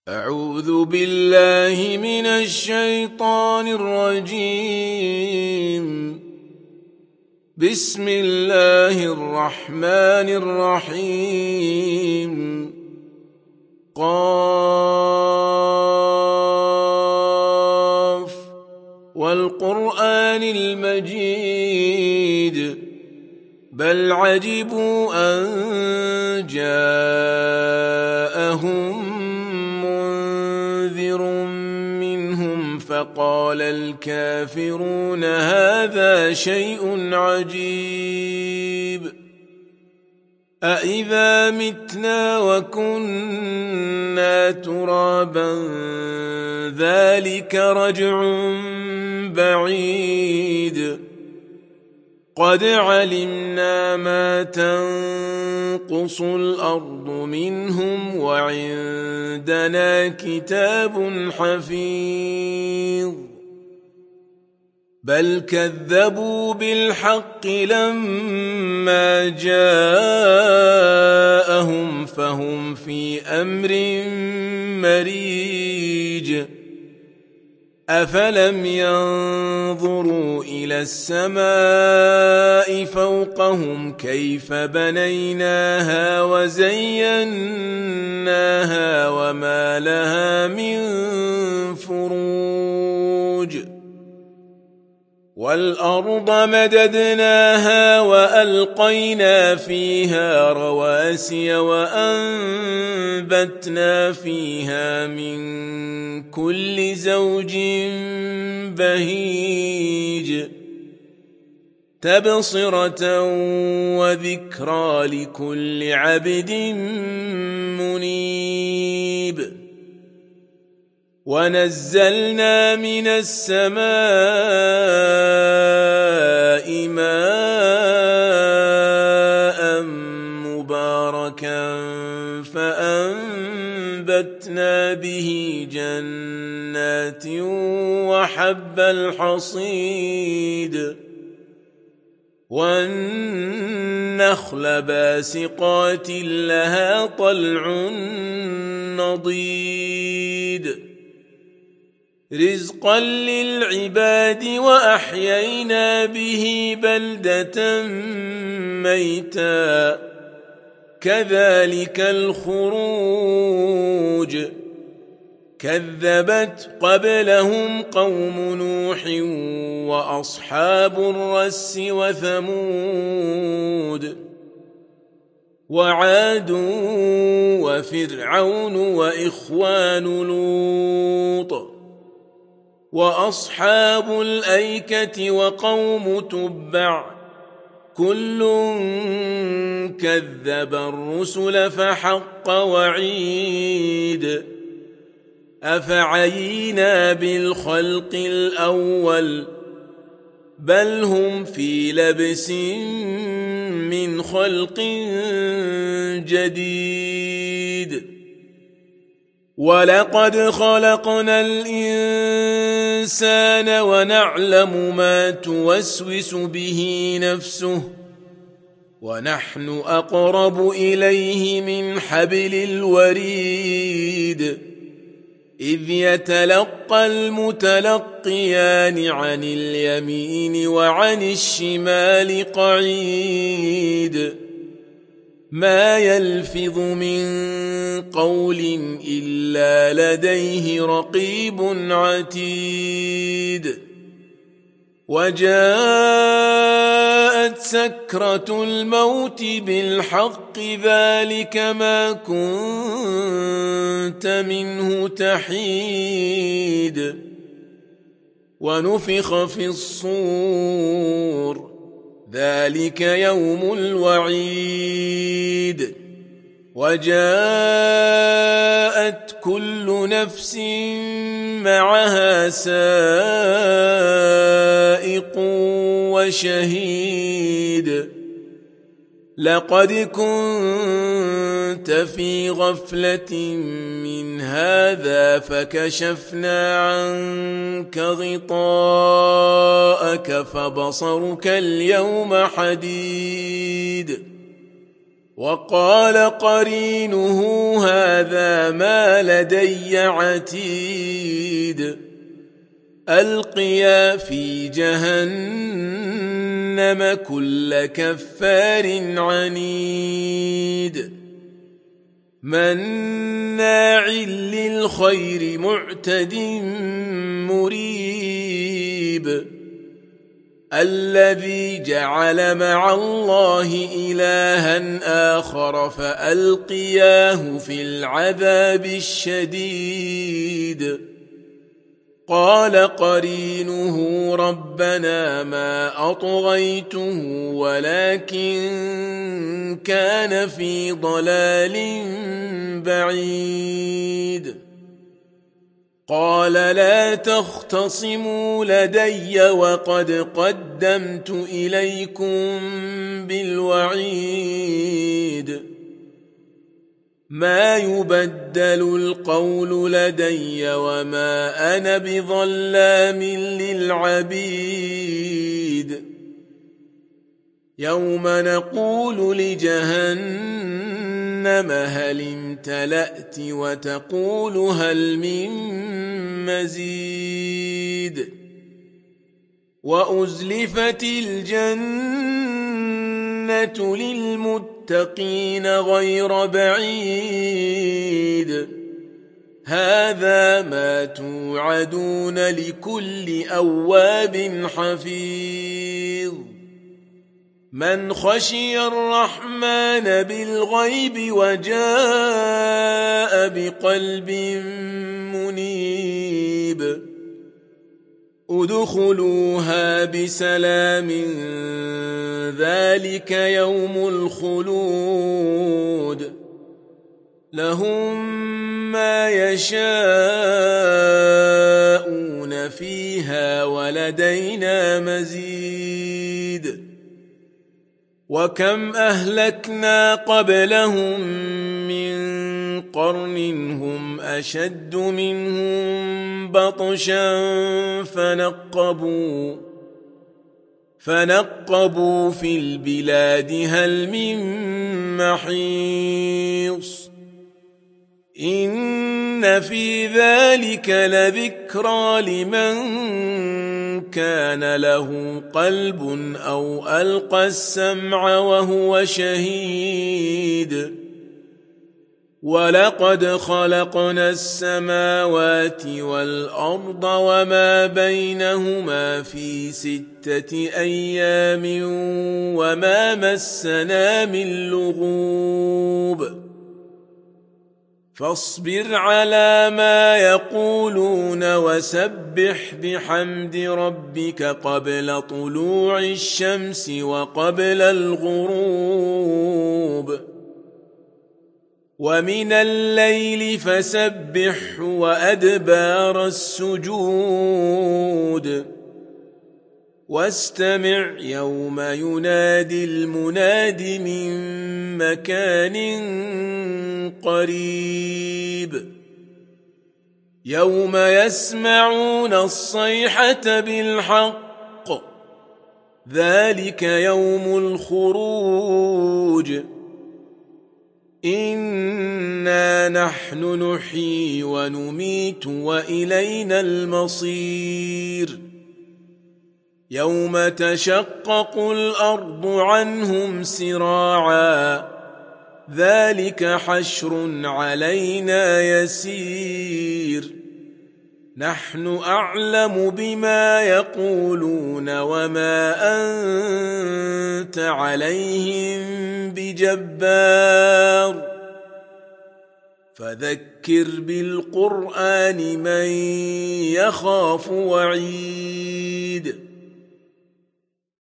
أعوذ بالله من الشيطان الرجيم. بسم الله الرحمن الرحيم. قاف والقرآن المجيد بل عجبوا أن جاءهم منهم فقال الكافرون هذا شيء عجيب أإذا متنا وكنا ترابا ذلك رجع بعيد قد علمنا ما تنقص الأرض منهم وعندنا كتاب حفيظ بل كذبوا بالحق لما جاءهم فهم في أمر مريج أفلم ينظروا إلى السماء فوقهم كيف بنيناها وزيناها وما لها من فروج والأرض مددناها وألقينا فيها رواسي وأنبتنا فيها من كل زوج بهيج تبصرة وذكرى لكل عبد منيب ونزلنا من السماء ماء مباركا فأنبتنا به جنات وحب الحصيد والنخل باسقات لها طلع نضيد رزقا للعباد وأحيينا به بلدة ميتا كذلك الخروج كذبت قبلهم قوم نوح وأصحاب الرس وثمود وعاد وفرعون وإخوان لوط وأصحاب الأيكة وقوم تبع كل كذب الرسل فحق وعيد أفعينا بالخلق الأول بل هم في لبس من خلق جديد ولقد خلقنا الإنسان ونعلم ما توسوس به نفسه ونحن أقرب إليه من حبل الوريد إذ يتلقى المتلقيان عن اليمين وعن الشمال قعيد ما يلفظ من قول إلا لديه رقيب عتيد وجاءت سكرة الموت بالحق ذلك ما كنت منه تحيد ونفخ في الصور ذلك يوم الوعيد وجاءت كل نفس معها سائق وشهيد لقد كنت في غفلة من هذا فكشفنا عنك غطاءك فبصرك اليوم حديد وقال قرينه هذا ما لدي عتيد ألقيا في جهنم كل كفار عنيد مناع للخير معتد مريب الذي جعل مع الله إلها آخر فألقياه في العذاب الشديد قال قرينه ربنا ما أطغيته ولكن كان في ضلال بعيد قال لا تختصموا لدي وقد قدمت إليكم بالوعيد ما يبدل القول لدي وما أنا بظلام للعبيد يوم نقول لجهنم هل امتلأت وتقول هل من مزيد وأزلفت الجنة للمتقين غير بعيد هذا ما توعدون لكل أواب حفيظ من خشي الرحمن بالغيب وجاء بقلب منيب ادخلوها بسلام ذلك يوم الخلود لهم ما يشاءون فيها ولدينا مزيد وكم أهلكنا قبلهم من قرن هم أشد منهم بطشا فنقبوا في البلاد هل من محيص إن في ذلك لذكرى لمن كان له قلب أو ألقى السمع وهو شهيد ولقد خلقنا السماوات والأرض وما بينهما في 6 أيام وما مسنا من لغوب فاصبر على ما يقولون وسبح بحمد ربك قبل طلوع الشمس وقبل الغروب ومن الليل فسبح وأدبار السجود واستمع يوم ينادي المناد من مكان قريب يوم يسمعون الصيحة بالحق ذلك يوم الخروج إنا نحن نحيي ونميت وإلينا المصير يوم تشقق الأرض عنهم سراعا ذلك حشر علينا يسير نحن أعلم بما يقولون وما أنت عليهم بجبار فذكر بالقرآن من يخاف وعيد